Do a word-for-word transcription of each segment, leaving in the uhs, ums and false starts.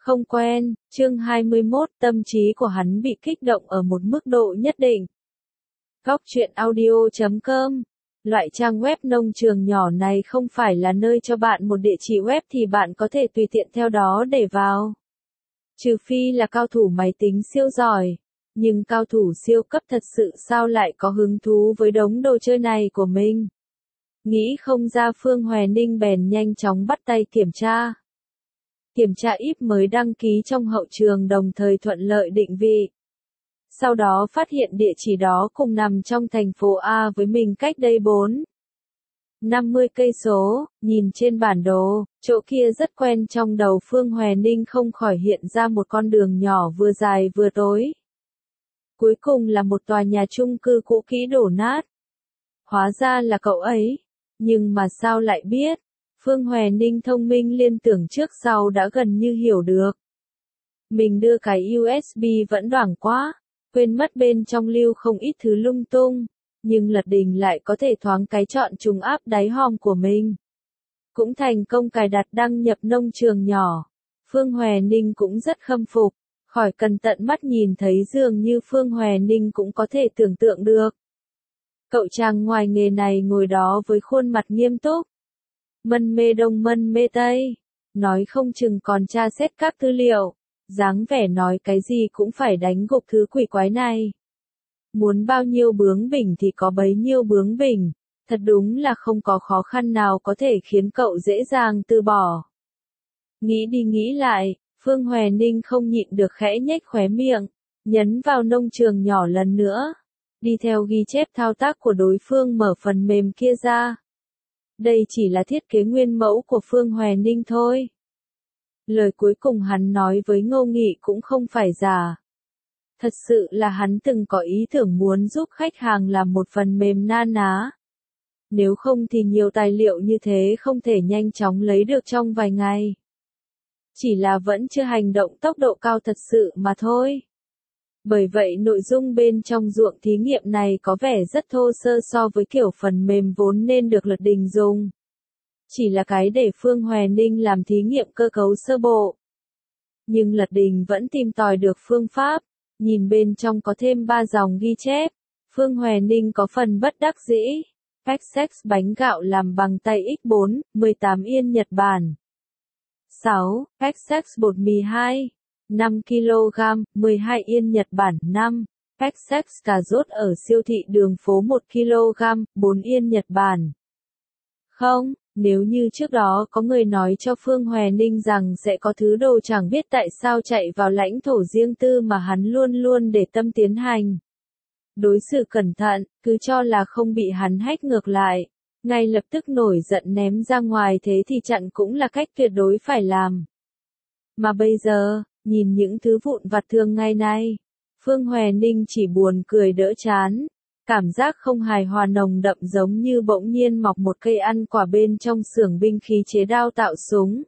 Không quen, chương hai mươi mốt, tâm trí của hắn bị kích động ở một mức độ nhất định. Góc truyện audio chấm com. Loại trang web nông trường nhỏ này không phải là nơi cho bạn một địa chỉ web thì bạn có thể tùy tiện theo đó để vào. Trừ phi là cao thủ máy tính siêu giỏi. Nhưng cao thủ siêu cấp thật sự sao lại có hứng thú với đống đồ chơi này của mình? Nghĩ không ra, Phương Hòe Ninh bèn nhanh chóng bắt tay kiểm tra. Kiểm tra i pê mới đăng ký trong hậu trường, đồng thời thuận lợi định vị. Sau đó phát hiện địa chỉ đó cùng nằm trong thành phố A với mình cách đây bốn năm mươi cây số, nhìn trên bản đồ, chỗ kia rất quen, trong đầu Phương Hòe Ninh không khỏi hiện ra một con đường nhỏ vừa dài vừa tối. Cuối cùng là một tòa nhà chung cư cũ kỹ đổ nát. Hóa ra là cậu ấy. Nhưng mà sao lại biết? Phương Hòe Ninh thông minh liên tưởng trước sau đã gần như hiểu được. Mình đưa cái u ét bê vẫn đoảng quá, quên mất bên trong lưu không ít thứ lung tung, nhưng Lật Đình lại có thể thoáng cái chọn trùng áp đáy hòm của mình. Cũng thành công cài đặt đăng nhập nông trường nhỏ. Phương Hòe Ninh cũng rất khâm phục, khỏi cần tận mắt nhìn thấy dường như Phương Hòe Ninh cũng có thể tưởng tượng được. Cậu chàng ngoài nghề này ngồi đó với khuôn mặt nghiêm túc. Mân mê đông mân mê tây. Nói không chừng còn tra xét các tư liệu. Dáng vẻ nói cái gì cũng phải đánh gục thứ quỷ quái này. Muốn bao nhiêu bướng bỉnh thì có bấy nhiêu bướng bỉnh. Thật đúng là không có khó khăn nào có thể khiến cậu dễ dàng từ bỏ. Nghĩ đi nghĩ lại, Phương Hòe Ninh không nhịn được khẽ nhếch khóe miệng. Nhấn vào nông trường nhỏ lần nữa. Đi theo ghi chép thao tác của đối phương, mở phần mềm kia ra. Đây chỉ là thiết kế nguyên mẫu của Phương Hòe Ninh thôi. Lời cuối cùng hắn nói với Ngô Nghị cũng không phải giả. Thật sự là hắn từng có ý tưởng muốn giúp khách hàng làm một phần mềm na ná. Nếu không thì nhiều tài liệu như thế không thể nhanh chóng lấy được trong vài ngày. Chỉ là vẫn chưa hành động tốc độ cao thật sự mà thôi. Bởi vậy nội dung bên trong ruộng thí nghiệm này có vẻ rất thô sơ so với kiểu phần mềm vốn nên được Lật Đình dùng. Chỉ là cái để Phương Hòe Ninh làm thí nghiệm cơ cấu sơ bộ. Nhưng Lật Đình vẫn tìm tòi được phương pháp. Nhìn bên trong có thêm ba dòng ghi chép. Phương Hòe Ninh có phần bất đắc dĩ. ích ích bánh gạo làm bằng tay x bốn, mười tám yên Nhật Bản. sáu. ích ích bột mì hai. năm ki lô gam, mười hai yên Nhật Bản. năm. ích ích cà rốt ở siêu thị đường phố một ki lô gam, bốn yên Nhật Bản. Không, nếu như trước đó có người nói cho Phương Hòe Ninh rằng sẽ có thứ đồ chẳng biết tại sao chạy vào lãnh thổ riêng tư mà hắn luôn luôn để tâm tiến hành. Đối xử cẩn thận, cứ cho là không bị hắn hack ngược lại. Ngay lập tức nổi giận ném ra ngoài, thế thì chặn cũng là cách tuyệt đối phải làm. Mà bây giờ, nhìn những thứ vụn vặt thường ngày này, Phương Hòe Ninh chỉ buồn cười đỡ chán. Cảm giác không hài hòa nồng đậm giống như bỗng nhiên mọc một cây ăn quả bên trong xưởng binh khí chế đao tạo súng.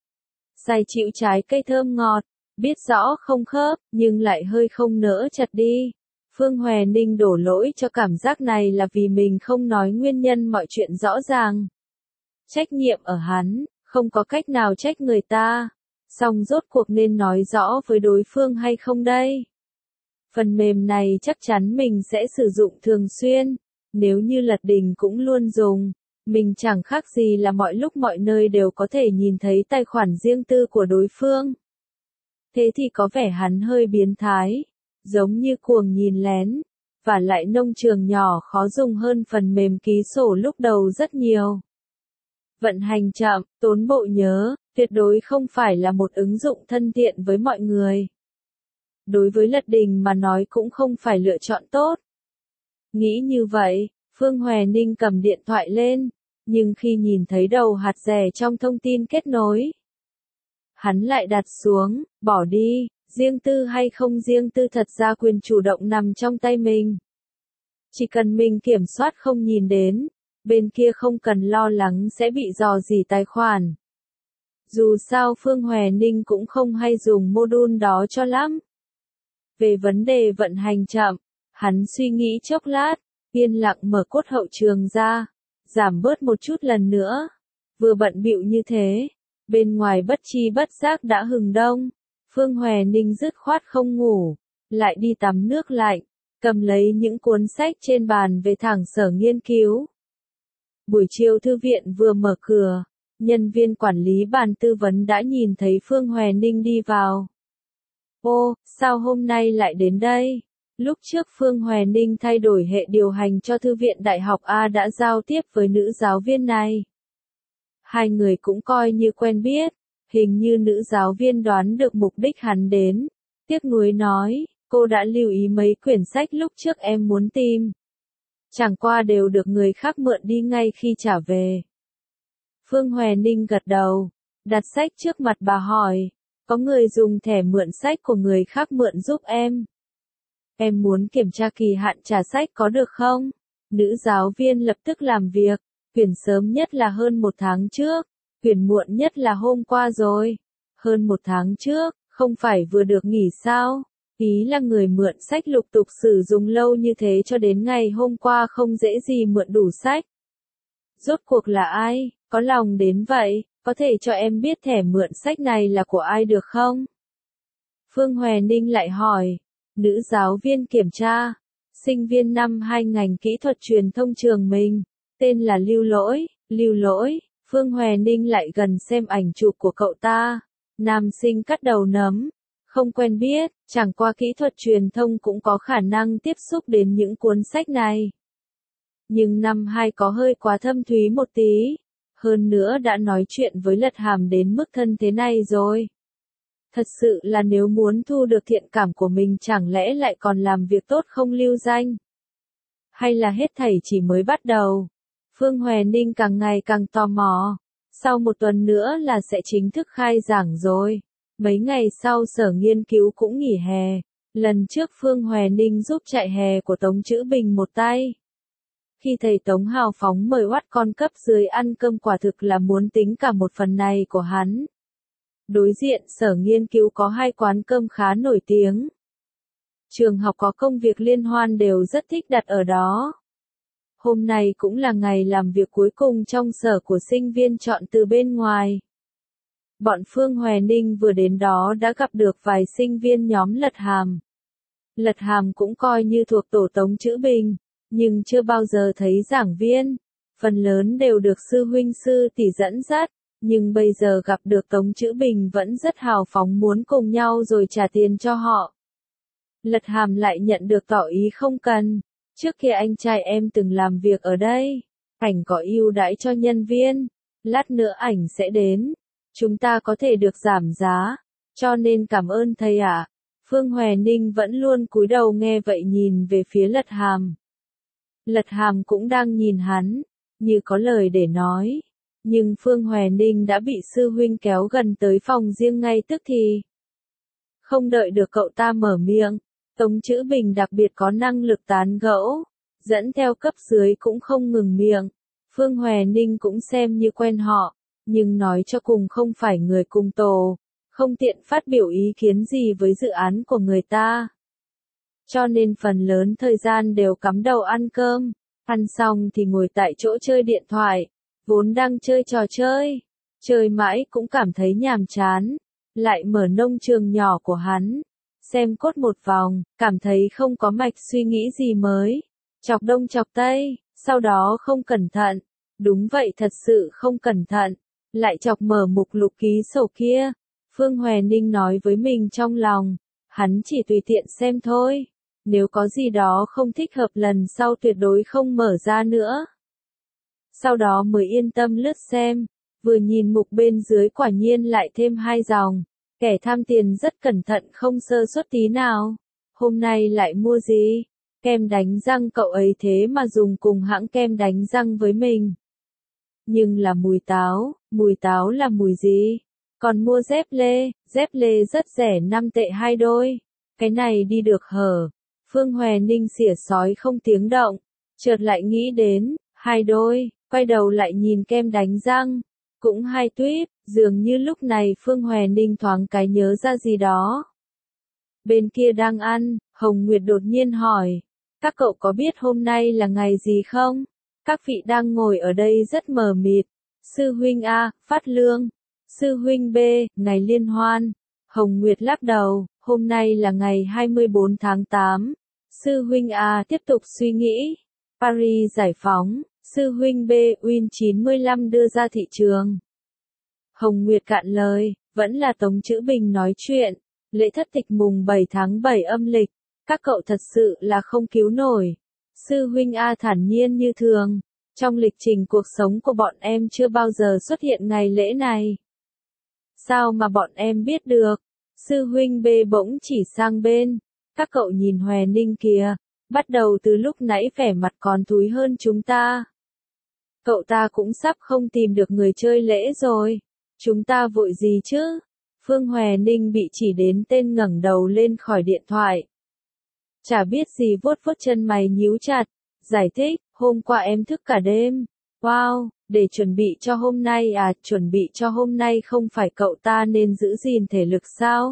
Say chịu trái cây thơm ngọt, biết rõ không khớp, nhưng lại hơi không nỡ chặt đi. Phương Hòe Ninh đổ lỗi cho cảm giác này là vì mình không nói nguyên nhân mọi chuyện rõ ràng. Trách nhiệm ở hắn, không có cách nào trách người ta. Song rốt cuộc nên nói rõ với đối phương hay không đây? Phần mềm này chắc chắn mình sẽ sử dụng thường xuyên. Nếu như Lật Đình cũng luôn dùng, mình chẳng khác gì là mọi lúc mọi nơi đều có thể nhìn thấy tài khoản riêng tư của đối phương. Thế thì có vẻ hắn hơi biến thái, giống như cuồng nhìn lén. Và lại nông trường nhỏ khó dùng hơn phần mềm ký sổ lúc đầu rất nhiều. Vận hành chậm, tốn bộ nhớ, tuyệt đối không phải là một ứng dụng thân thiện với mọi người. Đối với Lật Đình mà nói cũng không phải lựa chọn tốt. Nghĩ như vậy, Phương Hòe Ninh cầm điện thoại lên, nhưng khi nhìn thấy đầu hạt rẻ trong thông tin kết nối, hắn lại đặt xuống, bỏ đi, riêng tư hay không riêng tư thật ra quyền chủ động nằm trong tay mình. Chỉ cần mình kiểm soát không nhìn đến, bên kia không cần lo lắng sẽ bị dò dỉ tài khoản. Dù sao Phương Hòe Ninh cũng không hay dùng module đó cho lắm. Về vấn đề vận hành chậm, hắn suy nghĩ chốc lát, yên lặng mở cốt hậu trường ra, giảm bớt một chút lần nữa. Vừa bận bịu như thế, bên ngoài bất chi bất giác đã hừng đông. Phương Hòe Ninh dứt khoát không ngủ, lại đi tắm nước lạnh, cầm lấy những cuốn sách trên bàn về thẳng sở nghiên cứu. Buổi chiều thư viện vừa mở cửa, nhân viên quản lý bàn tư vấn đã nhìn thấy Phương Hòe Ninh đi vào. Ô, sao hôm nay lại đến đây? Lúc trước Phương Hòe Ninh thay đổi hệ điều hành cho Thư viện Đại học A đã giao tiếp với nữ giáo viên này. Hai người cũng coi như quen biết, hình như nữ giáo viên đoán được mục đích hắn đến. Tiếc nuối nói, cô đã lưu ý mấy quyển sách lúc trước em muốn tìm. Chẳng qua đều được người khác mượn đi ngay khi trả về. Phương Hòe Ninh gật đầu, đặt sách trước mặt bà hỏi, có người dùng thẻ mượn sách của người khác mượn giúp em. Em muốn kiểm tra kỳ hạn trả sách có được không? Nữ giáo viên lập tức làm việc, quyển sớm nhất là hơn một tháng trước, quyển muộn nhất là hôm qua rồi. Hơn một tháng trước, không phải vừa được nghỉ sao? Ý là người mượn sách lục tục sử dụng lâu như thế cho đến ngày hôm qua không dễ gì mượn đủ sách. Rốt cuộc là ai, có lòng đến vậy, có thể cho em biết thẻ mượn sách này là của ai được không? Phương Hòe Ninh lại hỏi, nữ giáo viên kiểm tra, sinh viên năm hai ngành kỹ thuật truyền thông trường mình, tên là Lưu Lỗi, Lưu Lỗi, Phương Hòe Ninh lại gần xem ảnh chụp của cậu ta, nam sinh cắt đầu nấm. Không quen biết, chẳng qua kỹ thuật truyền thông cũng có khả năng tiếp xúc đến những cuốn sách này. Nhưng năm hai có hơi quá thâm thúy một tí, hơn nữa đã nói chuyện với Lật Hàm đến mức thân thế này rồi. Thật sự là nếu muốn thu được thiện cảm của mình chẳng lẽ lại còn làm việc tốt không lưu danh? Hay là hết thảy chỉ mới bắt đầu? Phương Hòe Ninh càng ngày càng tò mò. Sau một tuần nữa là sẽ chính thức khai giảng rồi. Mấy ngày sau sở nghiên cứu cũng nghỉ hè. Lần trước Phương Hòe Ninh giúp chạy hè của Tống Chữ Bình một tay. Khi thầy Tống hào phóng mời oắt con cấp dưới ăn cơm quả thực là muốn tính cả một phần này của hắn. Đối diện sở nghiên cứu có hai quán cơm khá nổi tiếng. Trường học có công việc liên hoan đều rất thích đặt ở đó. Hôm nay cũng là ngày làm việc cuối cùng trong sở của sinh viên chọn từ bên ngoài. Bọn Phương Hòe Ninh vừa đến đó đã gặp được vài sinh viên nhóm Lật Hàm. Lật Hàm cũng coi như thuộc tổ Tống Chữ Bình, nhưng chưa bao giờ thấy giảng viên. Phần lớn đều được sư huynh sư tỷ dẫn dắt, nhưng bây giờ gặp được Tống Chữ Bình vẫn rất hào phóng muốn cùng nhau rồi trả tiền cho họ. Lật Hàm lại nhận được tỏ ý không cần. Trước kia anh trai em từng làm việc ở đây. Ảnh có ưu đãi cho nhân viên. Lát nữa ảnh sẽ đến. Chúng ta có thể được giảm giá. Cho nên cảm ơn thầy ạ. À. Phương Hòe Ninh vẫn luôn cúi đầu nghe vậy nhìn về phía Lật Hàm. Lật Hàm cũng đang nhìn hắn, như có lời để nói. Nhưng Phương Hòe Ninh đã bị sư huynh kéo gần tới phòng riêng ngay tức thì. Không đợi được cậu ta mở miệng. Tống Chữ Bình đặc biệt có năng lực tán gẫu, dẫn theo cấp dưới cũng không ngừng miệng. Phương Hòe Ninh cũng xem như quen họ, nhưng nói cho cùng không phải người cùng tổ, không tiện phát biểu ý kiến gì với dự án của người ta. Cho nên phần lớn thời gian đều cắm đầu ăn cơm, ăn xong thì ngồi tại chỗ chơi điện thoại, vốn đang chơi trò chơi, chơi mãi cũng cảm thấy nhàm chán, lại mở nông trường nhỏ của hắn. Xem cốt một vòng, cảm thấy không có mạch suy nghĩ gì mới. Chọc đông chọc tây, sau đó không cẩn thận. Đúng vậy thật sự không cẩn thận. Lại chọc mở mục lục ký sổ kia. Phương Hòe Ninh nói với mình trong lòng. Hắn chỉ tùy tiện xem thôi. Nếu có gì đó không thích hợp lần sau tuyệt đối không mở ra nữa. Sau đó mới yên tâm lướt xem. Vừa nhìn mục bên dưới quả nhiên lại thêm hai dòng. Kẻ tham tiền rất cẩn thận không sơ suất tí nào. Hôm nay lại mua gì? Kem đánh răng cậu ấy thế mà dùng cùng hãng kem đánh răng với mình. Nhưng là mùi táo, mùi táo là mùi gì? Còn mua dép lê, dép lê rất rẻ năm tệ hai đôi. Cái này đi được hở? Phương Hòe Ninh xỉa sói không tiếng động. Chợt lại nghĩ đến, hai đôi, quay đầu lại nhìn kem đánh răng. Cũng hai tuyếp, dường như lúc này Phương Hòe Ninh thoáng cái nhớ ra gì đó. Bên kia đang ăn, Hồng Nguyệt đột nhiên hỏi. Các cậu có biết hôm nay là ngày gì không? Các vị đang ngồi ở đây rất mờ mịt. Sư huynh A, phát lương. Sư huynh B, ngày liên hoan. Hồng Nguyệt lắc đầu, hôm nay là ngày hai mươi bốn tháng tám. Sư huynh A tiếp tục suy nghĩ. Paris giải phóng, sư huynh B Win chín mươi lăm đưa ra thị trường. Hồng Nguyệt cạn lời, vẫn là Tống Chữ Bình nói chuyện. Lễ thất tịch mùng bảy tháng bảy âm lịch, các cậu thật sự là không cứu nổi. Sư huynh A thản nhiên như thường, trong lịch trình cuộc sống của bọn em chưa bao giờ xuất hiện ngày lễ này. Sao mà bọn em biết được? Sư huynh B bỗng chỉ sang bên, các cậu nhìn Hòe Ninh kìa, bắt đầu từ lúc nãy vẻ mặt còn thúi hơn chúng ta. Cậu ta cũng sắp không tìm được người chơi lễ rồi, chúng ta vội gì chứ? Phương Hòe Ninh bị chỉ đến tên ngẩng đầu lên khỏi điện thoại. Chả biết gì vuốt vuốt chân mày nhíu chặt, giải thích, hôm qua em thức cả đêm. Wow, để chuẩn bị cho hôm nay à, chuẩn bị cho hôm nay không phải cậu ta nên giữ gìn thể lực sao?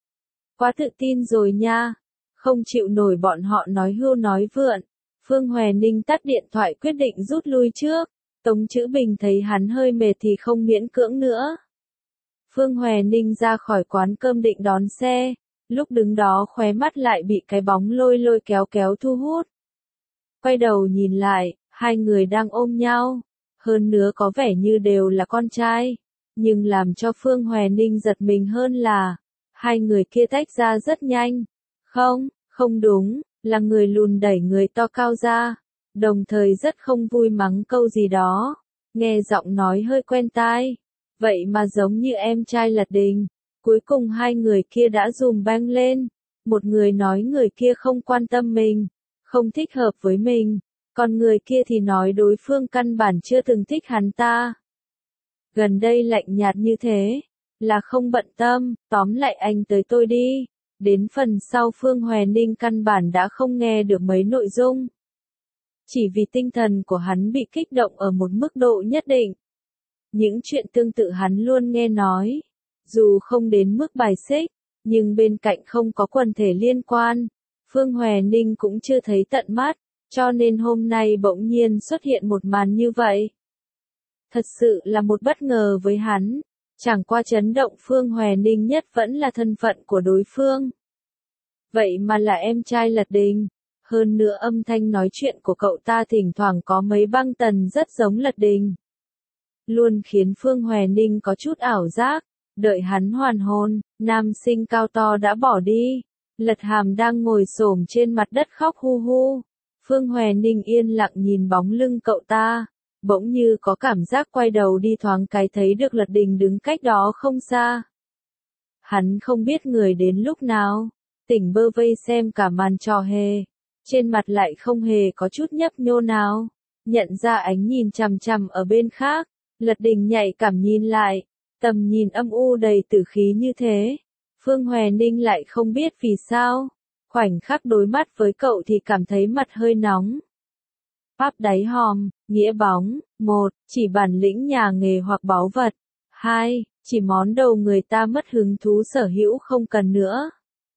Quá tự tin rồi nha, không chịu nổi bọn họ nói hưu nói vượn. Phương Hòe Ninh tắt điện thoại quyết định rút lui trước, Tống Chữ Bình thấy hắn hơi mệt thì không miễn cưỡng nữa. Phương Hòe Ninh ra khỏi quán cơm định đón xe, lúc đứng đó khóe mắt lại bị cái bóng lôi lôi kéo kéo thu hút. Quay đầu nhìn lại, hai người đang ôm nhau, hơn nữa có vẻ như đều là con trai, nhưng làm cho Phương Hòe Ninh giật mình hơn là, hai người kia tách ra rất nhanh. Không, không đúng, là người lùn đẩy người to cao ra, đồng thời rất không vui mắng câu gì đó, nghe giọng nói hơi quen tai. Vậy mà giống như em trai Lật Đình, cuối cùng hai người kia đã dùm beng lên, một người nói người kia không quan tâm mình, không thích hợp với mình, còn người kia thì nói đối phương căn bản chưa từng thích hắn ta. Gần đây lạnh nhạt như thế, là không bận tâm, tóm lại anh tới tôi đi. Đến phần sau Phương Hòe Ninh căn bản đã không nghe được mấy nội dung. Chỉ vì tinh thần của hắn bị kích động ở một mức độ nhất định. Những chuyện tương tự hắn luôn nghe nói, dù không đến mức bài xích, nhưng bên cạnh không có quần thể liên quan, Phương Hòe Ninh cũng chưa thấy tận mắt, cho nên hôm nay bỗng nhiên xuất hiện một màn như vậy. Thật sự là một bất ngờ với hắn, chẳng qua chấn động Phương Hòe Ninh nhất vẫn là thân phận của đối phương. Vậy mà là em trai Lật Đình, hơn nữa âm thanh nói chuyện của cậu ta thỉnh thoảng có mấy băng tần rất giống Lật Đình. Luôn khiến Phương Hòe Ninh có chút ảo giác, đợi hắn hoàn hồn, nam sinh cao to đã bỏ đi, Lật Hàm đang ngồi xổm trên mặt đất khóc hu hu. Phương Hòe Ninh yên lặng nhìn bóng lưng cậu ta, bỗng như có cảm giác quay đầu đi thoáng cái thấy được Lật Đình đứng cách đó không xa. Hắn không biết người đến lúc nào, tỉnh bơ vây xem cả màn trò hề, trên mặt lại không hề có chút nhấp nhô nào, nhận ra ánh nhìn chằm chằm ở bên khác. Lật Đình nhạy cảm nhìn lại, tầm nhìn âm u đầy tử khí như thế. Phương Hòe Ninh lại không biết vì sao, khoảnh khắc đối mắt với cậu thì cảm thấy mặt hơi nóng. Bắp đáy hòm, nghĩa bóng, một, chỉ bản lĩnh nhà nghề hoặc báu vật. Hai, chỉ món đồ người ta mất hứng thú sở hữu không cần nữa.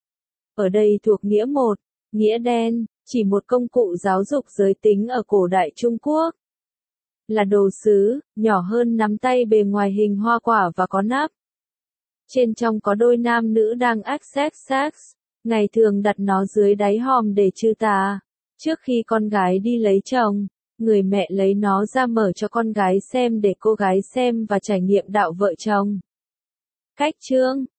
Ở đây thuộc nghĩa một, nghĩa đen, chỉ một công cụ giáo dục giới tính ở cổ đại Trung Quốc. Là đồ sứ, nhỏ hơn nắm tay bề ngoài hình hoa quả và có nắp. Trên trong có đôi nam nữ đang access sex, ngày thường đặt nó dưới đáy hòm để trừ tà. Trước khi con gái đi lấy chồng, người mẹ lấy nó ra mở cho con gái xem để cô gái xem và trải nghiệm đạo vợ chồng. Cách chương